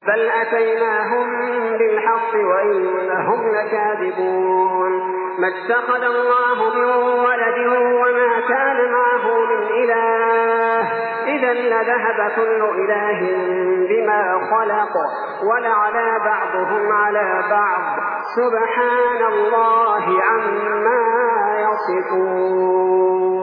بل أتيناهم بالحق وإنهم لكاذبون ما اتخذ الله من ولد وما كان معه من إله إذا لذهب كل إله بما خلق ولعلى بعضهم على بعض سبحان الله عما يصفون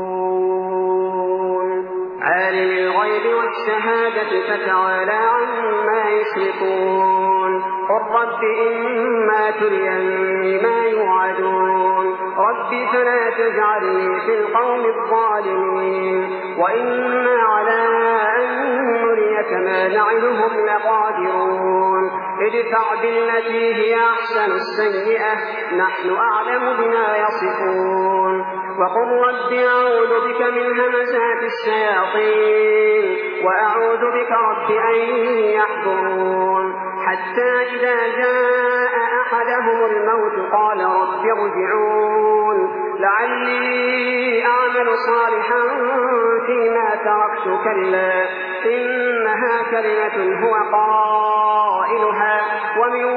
عالم الغيب والشهادة فتعالى عما يشركون قل رب إما تريني ما يوعدون رب فلا تجعلني في القوم الظالمين وإنا على أن نريك ما نعدهم لقادرون ادفع بالتي هي أحسن السيئة نحن أعلم بما يصفون وقل رب أعوذ بك من همزات الشياطين وأعوذ بك رب أن يحضرون حتى إذا جاء أحدهم الموت قال رب ارجعون لعلي أعمل صالحا فيما تركت كلا إنها كلمة هو قائلها ومن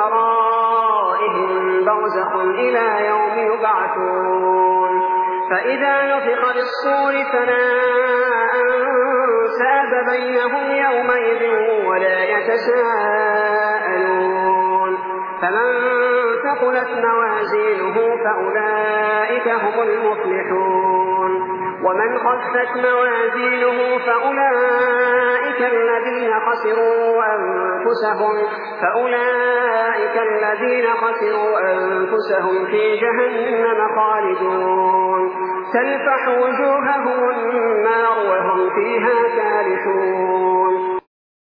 ورائهم برزخ إلى يوم يبعثون فإذا نفخ بالصور فلا أنساب بينهم يومئذ ولا يتساءلون فمن ثقلت موازينه فأولئك هم المفلحون ومن خفت موازينه فأولئك الذين خسروا أنفسهم في جهنم خالدون تلفح وجوههم النار وهم فيها كالحون